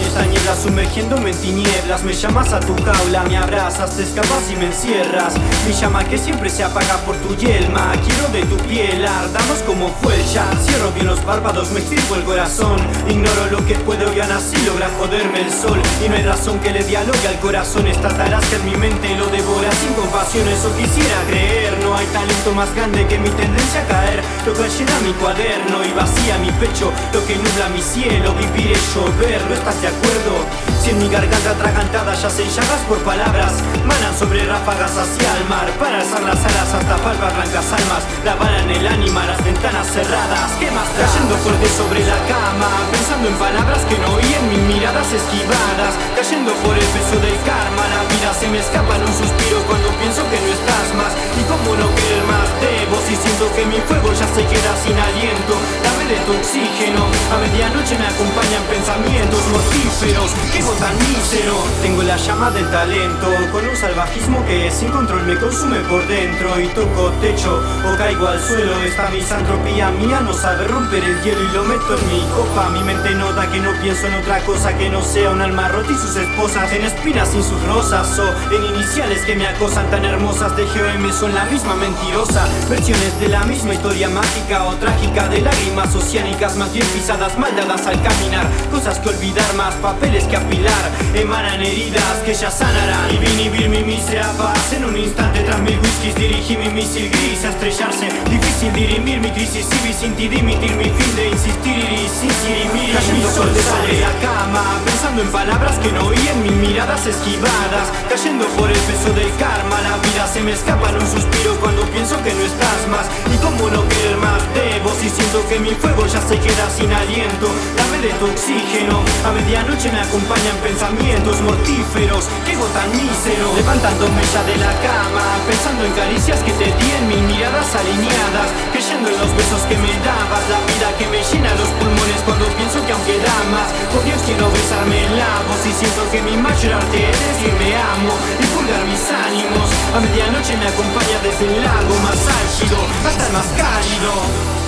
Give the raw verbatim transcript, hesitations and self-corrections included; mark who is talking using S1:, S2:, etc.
S1: esta niebla sumergiéndome en tinieblas. Me llamas a tu jaula, me abrazas, te escapas y me encierras. Mi llama que siempre se apaga por tu yelma. Quiero de tu piel, ardamos como fue el ya. Cierro bien los párpados, me extirpo el corazón. Ignoro lo que puedo y aún así logra joderme el sol. Y no hay razón que le dialogue al corazón. Esta tarasca en mi mente lo devora sin compasión. Eso quisiera creer, no hay talento más grande que mi tendencia a caer. Lo que llena mi cuaderno y vacía mi pecho, lo que nubla mi cielo, vivir es llover. ¿No estás de acuerdo? Si en mi garganta atragantada yacen llagas por palabras, manan sobre ráfagas hacia el mar, para alzar las alas hasta palpar blancas almas. La bala en el ánima, las ventanas cerradas. ¿Qué más da? Cayendo fuerte sobre la cama, pensando en palabras que no oí, en mis miradas esquivadas. Cayendo por el peso del karma, la vida se me escapa en un suspiro cuando pienso que no estás más. Y cómo no querer más de vos, y siento que mi fuego ya se queda sin aliento. Dame de tu oxígeno, a medianoche me acompañan pensamientos mortíferos. Qué voz tan mísero. Tengo la llama del talento, con un salvajismo que sin control me consume por dentro. Y toco techo o caigo al suelo. Esta misantropía mía no sabe romper el hielo y lo meto en mi copa. Mi mente nota que no pienso en otra cosa que no sea un alma rota y sus esposas, en espinas sin sus rosas, o en iniciales que me acosan tan hermosas de G O M. Son la misma mentirosa, versiones de la misma historia mágica o trágica, de lágrimas oceánicas más bien pisadas, mal dadas al caminar. Cosas que olvidar, más papeles que apilar, emanan heridas que ya sanarán. Y vi vivir mi mísera paz en un instante. Tras mil whiskies dirigí mi misil gris a estrellarse. Difícil dirimir mi crisis y sin ti dimitir mi fin de insistir y sin sirimir. Cayendo fuerte sobre la cama, pensando en palabras que no oí, en mis miradas esquivadas. Cayendo por el peso del karma, la vida se me escapa en un suspiro cuando pienso que no estás más. Y cómo no querer más de vos, y siento que mi fuego ya se queda sin aliento. Dame de tu oxígeno, a medianoche me acompañan pensamientos mortíferos. Qué ego tan mísero, levantándome ya de la cama, pensando en caricias que te di, en mis miradas alineadas, creyendo en los besos que me dabas, la vida que me llena los pulmones cuando pienso que aún queda más. Por Dios quiero besarme en la voz, y siento que mi mayor arte es decirme amo y pulgar mis ánimos. A medianoche me acompaña desde el lago más álgido hasta el más cálido.